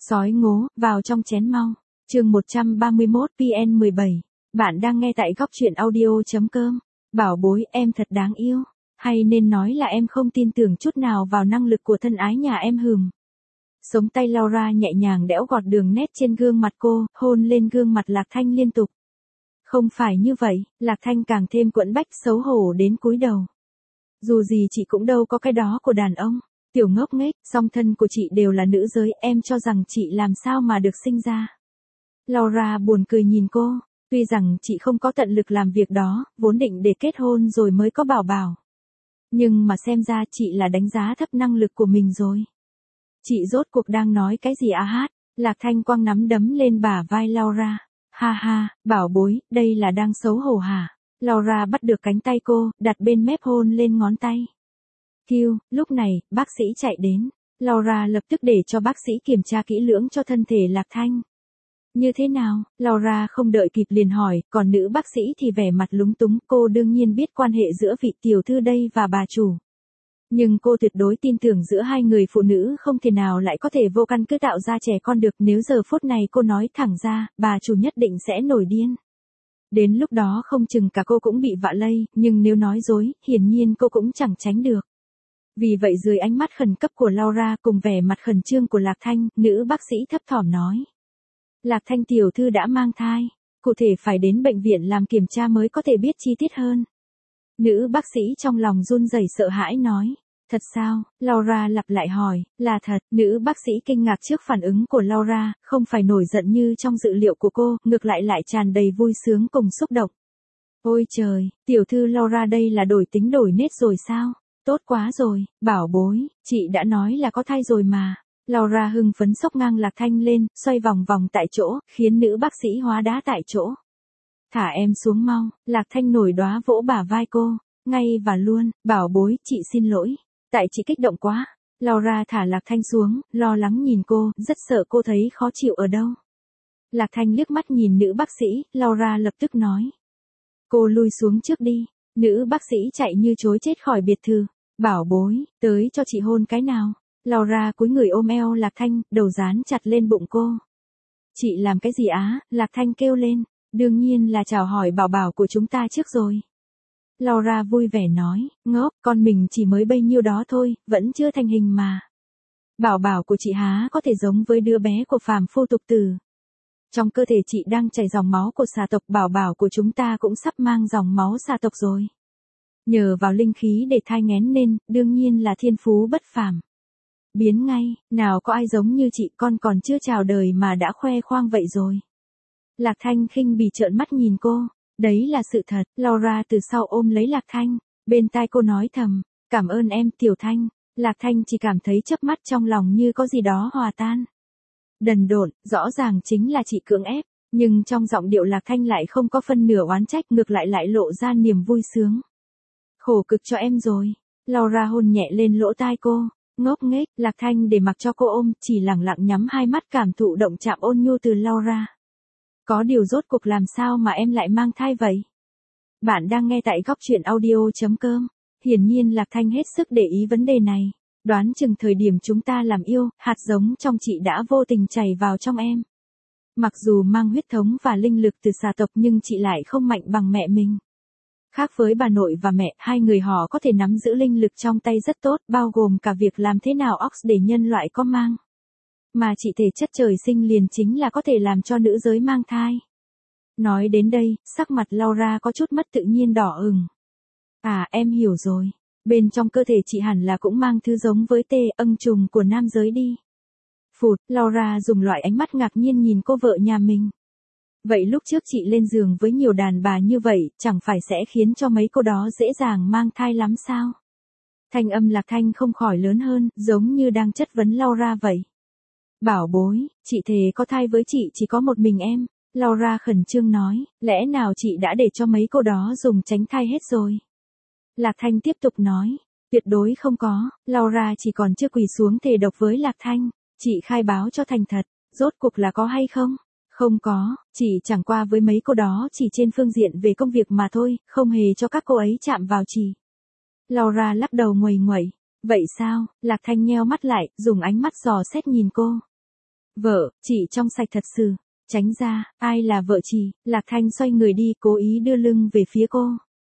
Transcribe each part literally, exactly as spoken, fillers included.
Sói ngố, vào trong chén mau. Chương một trăm ba mươi mốt P N mười bảy. Bạn đang nghe tại góc truyện audio.com. Bảo bối, em thật đáng yêu. Hay nên nói là em không tin tưởng chút nào vào năng lực của thân ái nhà em hừm. Sống tay Laura nhẹ nhàng đẽo gọt đường nét trên gương mặt cô, hôn lên gương mặt Lạc Thanh liên tục. Không phải như vậy, Lạc Thanh càng thêm quẫn bách xấu hổ đến cúi đầu. Dù gì chị cũng đâu có cái đó của đàn ông. Tiểu ngốc nghếch, song thân của chị đều là nữ giới, em cho rằng chị làm sao mà được sinh ra. Laura buồn cười nhìn cô, tuy rằng chị không có tận lực làm việc đó, vốn định để kết hôn rồi mới có bảo bảo. Nhưng mà xem ra chị là đánh giá thấp năng lực của mình rồi. Chị rốt cuộc đang nói cái gì à hát? Lạc Thanh quăng nắm đấm lên bả vai Laura. Ha ha, bảo bối, đây là đang xấu hổ hả? Laura bắt được cánh tay cô, đặt bên mép hôn lên ngón tay. Hiu, lúc này, bác sĩ chạy đến. Laura lập tức để cho bác sĩ kiểm tra kỹ lưỡng cho thân thể Lạc Thanh. Như thế nào? Laura không đợi kịp liền hỏi, còn nữ bác sĩ thì vẻ mặt lúng túng. Cô đương nhiên biết quan hệ giữa vị tiểu thư đây và bà chủ. Nhưng cô tuyệt đối tin tưởng giữa hai người phụ nữ không thể nào lại có thể vô căn cứ tạo ra trẻ con được. Nếu giờ phút này cô nói thẳng ra, bà chủ nhất định sẽ nổi điên. Đến lúc đó không chừng cả cô cũng bị vạ lây, nhưng nếu nói dối, hiển nhiên cô cũng chẳng tránh được. Vì vậy dưới ánh mắt khẩn cấp của Laura cùng vẻ mặt khẩn trương của Lạc Thanh, nữ bác sĩ thấp thỏm nói. Lạc Thanh tiểu thư đã mang thai, cụ thể phải đến bệnh viện làm kiểm tra mới có thể biết chi tiết hơn. Nữ bác sĩ trong lòng run rẩy sợ hãi nói. Thật sao? Laura lặp lại hỏi, là thật. Nữ bác sĩ kinh ngạc trước phản ứng của Laura, không phải nổi giận như trong dự liệu của cô, ngược lại lại tràn đầy vui sướng cùng xúc động. Ôi trời, tiểu thư Laura đây là đổi tính đổi nết rồi sao? Tốt quá rồi, bảo bối, chị đã nói là có thai rồi mà. Laura hưng phấn xốc ngang Lạc Thanh lên, xoay vòng vòng tại chỗ, khiến nữ bác sĩ hóa đá tại chỗ. Thả em xuống mau, Lạc Thanh nổi đóa vỗ bả vai cô, ngay và luôn, bảo bối, chị xin lỗi. Tại chị kích động quá. Laura thả Lạc Thanh xuống, lo lắng nhìn cô, rất sợ cô thấy khó chịu ở đâu. Lạc Thanh liếc mắt nhìn nữ bác sĩ, Laura lập tức nói. Cô lui xuống trước đi. Nữ bác sĩ chạy như chối chết khỏi biệt thự. Bảo bối, tới cho chị hôn cái nào. Laura cúi người ôm eo Lạc Thanh, đầu dán chặt lên bụng cô. Chị làm cái gì á? Lạc Thanh kêu lên. Đương nhiên là chào hỏi bảo bảo của chúng ta trước rồi. Laura vui vẻ nói, ngốc, con mình chỉ mới bấy nhiêu đó thôi, vẫn chưa thành hình mà. Bảo bảo của chị há có thể giống với đứa bé của phàm phu tục tử. Trong cơ thể chị đang chảy dòng máu của xà tộc, bảo bảo của chúng ta cũng sắp mang dòng máu xà tộc rồi. Nhờ vào linh khí để thai nghén nên, đương nhiên là thiên phú bất phàm. Biến ngay, nào có ai giống như chị, con còn chưa chào đời mà đã khoe khoang vậy rồi. Lạc Thanh khinh bỉ trợn mắt nhìn cô. Đấy là sự thật. Laura từ sau ôm lấy Lạc Thanh, bên tai cô nói thầm, cảm ơn em Tiểu Thanh. Lạc Thanh chỉ cảm thấy chớp mắt trong lòng như có gì đó hòa tan. Đần độn, rõ ràng chính là chị cưỡng ép, nhưng trong giọng điệu Lạc Thanh lại không có phân nửa oán trách, ngược lại lại lộ ra niềm vui sướng. Khổ cực cho em rồi. Laura hôn nhẹ lên lỗ tai cô, ngốc nghếch. Lạc Thanh để mặc cho cô ôm, chỉ lặng lặng nhắm hai mắt cảm thụ động chạm ôn nhu từ Laura. Có điều rốt cuộc làm sao mà em lại mang thai vậy? Bạn đang nghe tại góc truyện audio.com. Hiển nhiên Lạc Thanh hết sức để ý vấn đề này. Đoán chừng thời điểm chúng ta làm yêu, hạt giống trong chị đã vô tình chảy vào trong em. Mặc dù mang huyết thống và linh lực từ xà tộc nhưng chị lại không mạnh bằng mẹ mình. Khác với bà nội và mẹ, hai người họ có thể nắm giữ linh lực trong tay rất tốt, bao gồm cả việc làm thế nào ox để nhân loại có mang. Mà chị thể chất trời sinh liền chính là có thể làm cho nữ giới mang thai. Nói đến đây, sắc mặt Laura có chút mất tự nhiên đỏ ửng. À em hiểu rồi. Bên trong cơ thể chị hẳn là cũng mang thứ giống với tê âng trùng của nam giới đi. Phụt, Laura dùng loại ánh mắt ngạc nhiên nhìn cô vợ nhà mình. Vậy lúc trước chị lên giường với nhiều đàn bà như vậy, chẳng phải sẽ khiến cho mấy cô đó dễ dàng mang thai lắm sao? Thanh âm Lạc Thanh không khỏi lớn hơn, giống như đang chất vấn Laura vậy. Bảo bối, chị thề có thai với chị chỉ có một mình em. Laura khẩn trương nói, lẽ nào chị đã để cho mấy cô đó dùng tránh thai hết rồi? Lạc Thanh tiếp tục nói, tuyệt đối không có. Laura chỉ còn chưa quỳ xuống thề độc với Lạc Thanh. Chị khai báo cho thành thật, rốt cuộc là có hay không? Không có, chỉ chẳng qua với mấy cô đó chỉ trên phương diện về công việc mà thôi, không hề cho các cô ấy chạm vào chị. Laura lắc đầu nguầy nguẩy. Vậy sao? Lạc Thanh nheo mắt lại, dùng ánh mắt dò xét nhìn cô. Vợ, chị trong sạch thật sự. Tránh ra, ai là vợ chị? Lạc Thanh xoay người đi, cố ý đưa lưng về phía cô.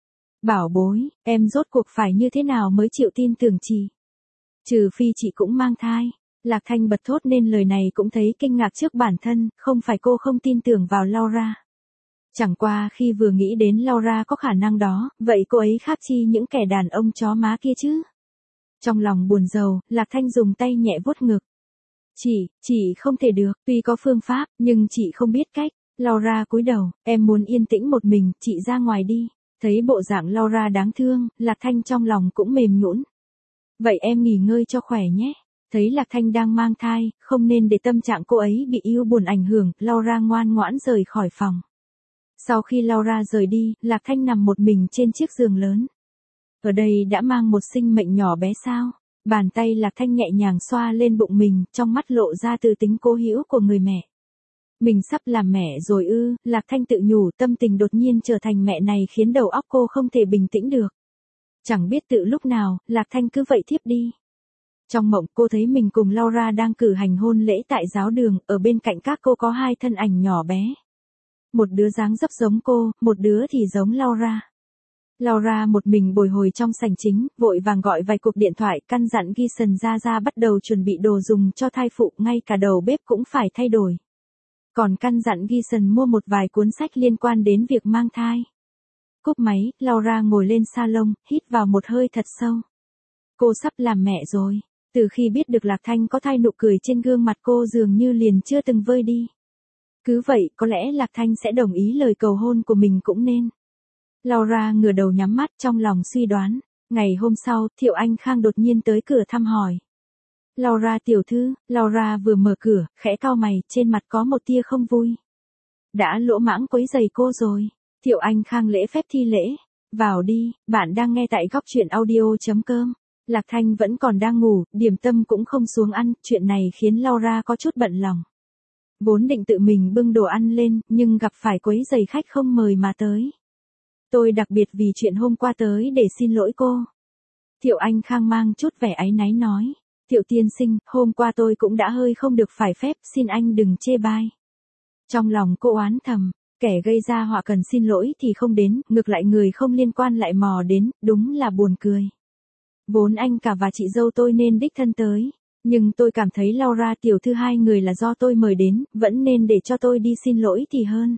Bảo bối, em rốt cuộc phải như thế nào mới chịu tin tưởng chị? Trừ phi chị cũng mang thai. Lạc Thanh bật thốt nên lời này cũng thấy kinh ngạc trước bản thân, không phải cô không tin tưởng vào Laura. Chẳng qua khi vừa nghĩ đến Laura có khả năng đó, vậy cô ấy khác chi những kẻ đàn ông chó má kia chứ? Trong lòng buồn rầu, Lạc Thanh dùng tay nhẹ vuốt ngực. Chị, chị không thể được, tuy có phương pháp, nhưng chị không biết cách. Laura cúi đầu, em muốn yên tĩnh một mình, chị ra ngoài đi. Thấy bộ dạng Laura đáng thương, Lạc Thanh trong lòng cũng mềm nhũn. Vậy em nghỉ ngơi cho khỏe nhé. Thấy Lạc Thanh đang mang thai, không nên để tâm trạng cô ấy bị yêu buồn ảnh hưởng, Laura ngoan ngoãn rời khỏi phòng. Sau khi Laura rời đi, Lạc Thanh nằm một mình trên chiếc giường lớn. Ở đây đã mang một sinh mệnh nhỏ bé sao? Bàn tay Lạc Thanh nhẹ nhàng xoa lên bụng mình, trong mắt lộ ra từ tính cố hữu của người mẹ. Mình sắp làm mẹ rồi ư? Lạc Thanh tự nhủ, tâm tình đột nhiên trở thành mẹ này khiến đầu óc cô không thể bình tĩnh được. Chẳng biết tự lúc nào, Lạc Thanh cứ vậy thiếp đi. Trong mộng cô thấy mình cùng Laura đang cử hành hôn lễ tại giáo đường, ở bên cạnh các cô có hai thân ảnh nhỏ bé. Một đứa dáng dấp giống cô, một đứa thì giống Laura. Laura một mình bồi hồi trong sảnh chính, vội vàng gọi vài cuộc điện thoại, căn dặn Gison ra ra bắt đầu chuẩn bị đồ dùng cho thai phụ, ngay cả đầu bếp cũng phải thay đổi. Còn căn dặn Gison mua một vài cuốn sách liên quan đến việc mang thai. Cúp máy, Laura ngồi lên salon, hít vào một hơi thật sâu. Cô sắp làm mẹ rồi. Từ khi biết được Lạc Thanh có thai, nụ cười trên gương mặt cô dường như liền chưa từng vơi đi. Cứ vậy, có lẽ Lạc Thanh sẽ đồng ý lời cầu hôn của mình cũng nên. Laura ngửa đầu nhắm mắt, trong lòng suy đoán. Ngày hôm sau, Thiệu Anh Khang đột nhiên tới cửa thăm hỏi. Laura tiểu thư. Laura vừa mở cửa, khẽ cau mày, trên mặt có một tia không vui. Đã lỗ mãng quấy rầy cô rồi. Thiệu Anh Khang lễ phép thi lễ. Vào đi, bạn đang nghe tại góc truyện audio chấm com. Lạc Thanh vẫn còn đang ngủ, điểm tâm cũng không xuống ăn, chuyện này khiến Laura có chút bận lòng. Vốn định tự mình bưng đồ ăn lên, nhưng gặp phải quấy rầy khách không mời mà tới. Tôi đặc biệt vì chuyện hôm qua tới để xin lỗi cô. Thiệu Anh Khang mang chút vẻ áy náy nói. Thiệu tiên sinh, hôm qua tôi cũng đã hơi không được phải phép, xin anh đừng chê bai. Trong lòng cô oán thầm, kẻ gây ra họa cần xin lỗi thì không đến, ngược lại người không liên quan lại mò đến, đúng là buồn cười. Vốn anh cả và chị dâu tôi nên đích thân tới, nhưng tôi cảm thấy Laura tiểu thư hai người là do tôi mời đến, vẫn nên để cho tôi đi xin lỗi thì hơn.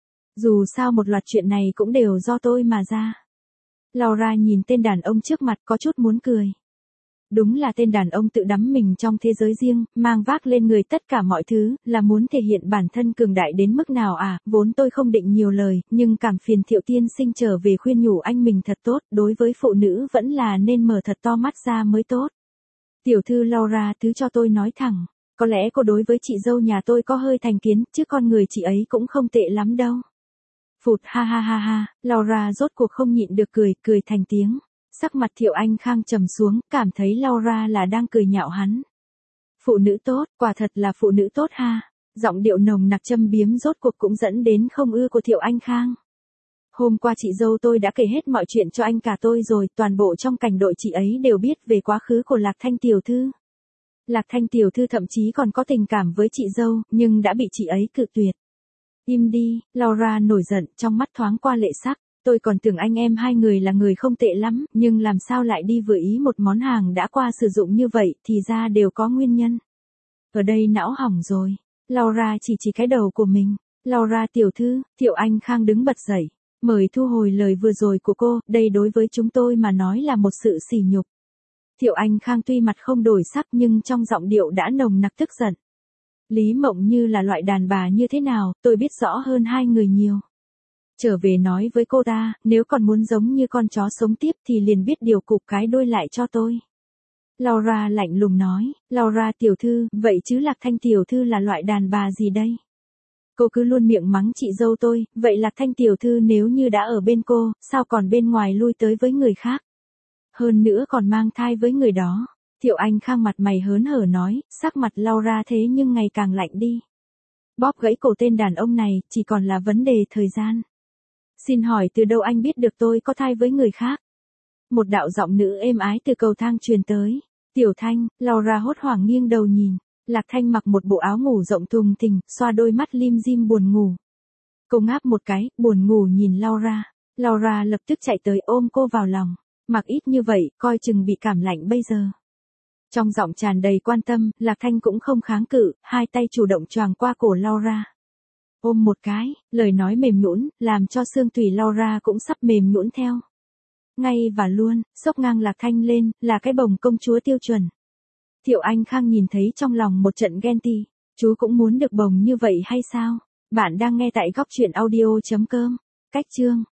Dù sao một loạt chuyện này cũng đều do tôi mà ra. Laura nhìn tên đàn ông trước mặt có chút muốn cười. Đúng là tên đàn ông tự đắm mình trong thế giới riêng, mang vác lên người tất cả mọi thứ, là muốn thể hiện bản thân cường đại đến mức nào à, vốn tôi không định nhiều lời, nhưng cảm phiền Thiệu tiên sinh trở về khuyên nhủ anh mình thật tốt, đối với phụ nữ vẫn là nên mở thật to mắt ra mới tốt. Tiểu thư Laura, thứ cho tôi nói thẳng, có lẽ cô đối với chị dâu nhà tôi có hơi thành kiến, chứ con người chị ấy cũng không tệ lắm đâu. Phụt ha ha ha ha, Laura rốt cuộc không nhịn được cười, cười thành tiếng. Sắc mặt Thiệu Anh Khang trầm xuống, cảm thấy Laura là đang cười nhạo hắn. Phụ nữ tốt, quả thật là phụ nữ tốt ha. Giọng điệu nồng nặc châm biếm rốt cuộc cũng dẫn đến không ưa của Thiệu Anh Khang. Hôm qua chị dâu tôi đã kể hết mọi chuyện cho anh cả tôi rồi, toàn bộ trong cảnh đội chị ấy đều biết về quá khứ của Lạc Thanh tiểu thư. Lạc Thanh tiểu thư thậm chí còn có tình cảm với chị dâu, nhưng đã bị chị ấy cự tuyệt. Im đi, Laura nổi giận, trong mắt thoáng qua lệ sắc. Tôi còn tưởng anh em hai người là người không tệ lắm, nhưng làm sao lại đi vừa ý một món hàng đã qua sử dụng như vậy, thì ra đều có nguyên nhân. Ở đây não hỏng rồi. Laura chỉ chỉ cái đầu của mình. Laura tiểu thư, Thiệu Anh Khang đứng bật dậy. Mời thu hồi lời vừa rồi của cô, đây đối với chúng tôi mà nói là một sự sỉ nhục. Thiệu Anh Khang tuy mặt không đổi sắc nhưng trong giọng điệu đã nồng nặc tức giận. Lý Mộng Như là loại đàn bà như thế nào, tôi biết rõ hơn hai người nhiều. Trở về nói với cô ta, nếu còn muốn giống như con chó sống tiếp thì liền biết điều cụp cái đuôi lại cho tôi. Laura lạnh lùng nói, Laura tiểu thư, vậy chứ Lạc Thanh tiểu thư là loại đàn bà gì đây? Cô cứ luôn miệng mắng chị dâu tôi, vậy Lạc Thanh tiểu thư nếu như đã ở bên cô, sao còn bên ngoài lui tới với người khác? Hơn nữa còn mang thai với người đó. Thiệu Anh Khang mặt mày hớn hở nói, sắc mặt Laura thế nhưng ngày càng lạnh đi. Bóp gãy cổ tên đàn ông này, chỉ còn là vấn đề thời gian. Xin hỏi từ đâu anh biết được tôi có thai với người khác? Một đạo giọng nữ êm ái từ cầu thang truyền tới. Tiểu Thanh, Laura hốt hoảng nghiêng đầu nhìn. Lạc Thanh mặc một bộ áo ngủ rộng thùng thình, xoa đôi mắt lim dim buồn ngủ. Cô ngáp một cái, buồn ngủ nhìn Laura. Laura lập tức chạy tới ôm cô vào lòng. Mặc ít như vậy, coi chừng bị cảm lạnh bây giờ. Trong giọng tràn đầy quan tâm, Lạc Thanh cũng không kháng cự, hai tay chủ động choàng qua cổ Laura. Ôm một cái, lời nói mềm nhũn, làm cho xương tủy Laura cũng sắp mềm nhũn theo. Ngay và luôn, xốc ngang Lạc Thanh lên, là cái bồng công chúa tiêu chuẩn. Thiệu Anh Khang nhìn thấy trong lòng một trận ghen tị. Chú cũng muốn được bồng như vậy hay sao? Bạn đang nghe tại góc truyện audio chấm com. Cách chương